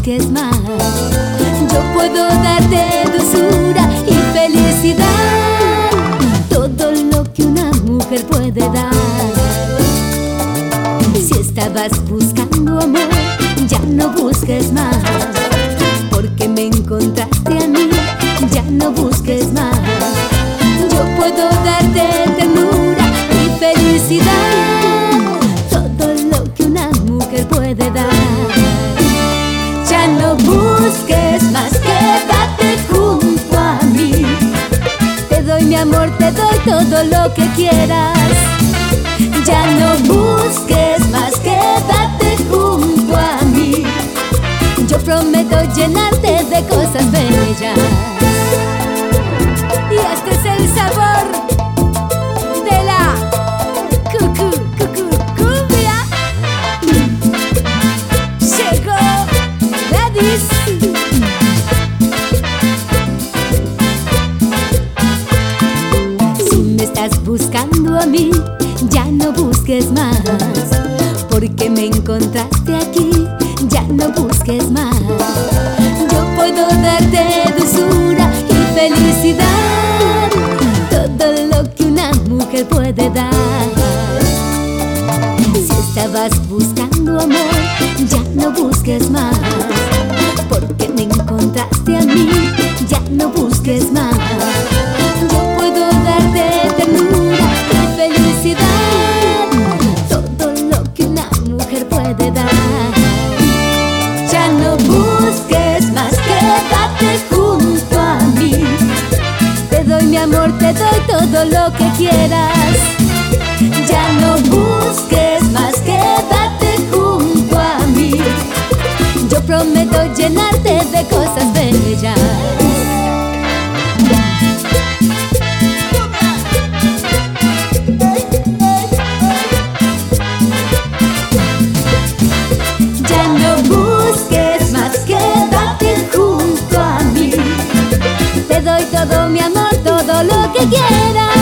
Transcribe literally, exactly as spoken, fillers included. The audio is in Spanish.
busques más. Yo puedo darte dulzura y felicidad, todo lo que una mujer puede dar. Si estabas buscando amor, ya no busques más, porque me encontraste a mí, ya no busques más. Yo puedo darte ternura y felicidad, todo lo que una mujer puede dar. Ya no busques más, quédate junto a mí. Te doy mi amor, te doy todo lo que quieras. Ya no busques más, quédate junto a mí. Yo prometo llenarte de cosas bellas. Y este es el sabor de la cucu, cucu, cumbia. Llegó Gladys. Si me estás buscando a mí, ya no busques más, porque me encontraste aquí, ya no busques más. Yo puedo darte dulzura y felicidad, todo lo que una mujer puede dar. Si estabas buscando amor, ya no busques más, porque me encontraste a mí, ya no busques más. Yo puedo darte ternura y felicidad, todo lo que una mujer puede dar. Ya no busques más, quédate junto a mí. Te doy mi amor, te doy todo lo que quieras. Ya no busques más, quédate junto a mí. Yo prometo llenarte de cosas bellas. Ya no busques más, quédate junto a mí. Te doy todo mi amor, todo lo que quieras.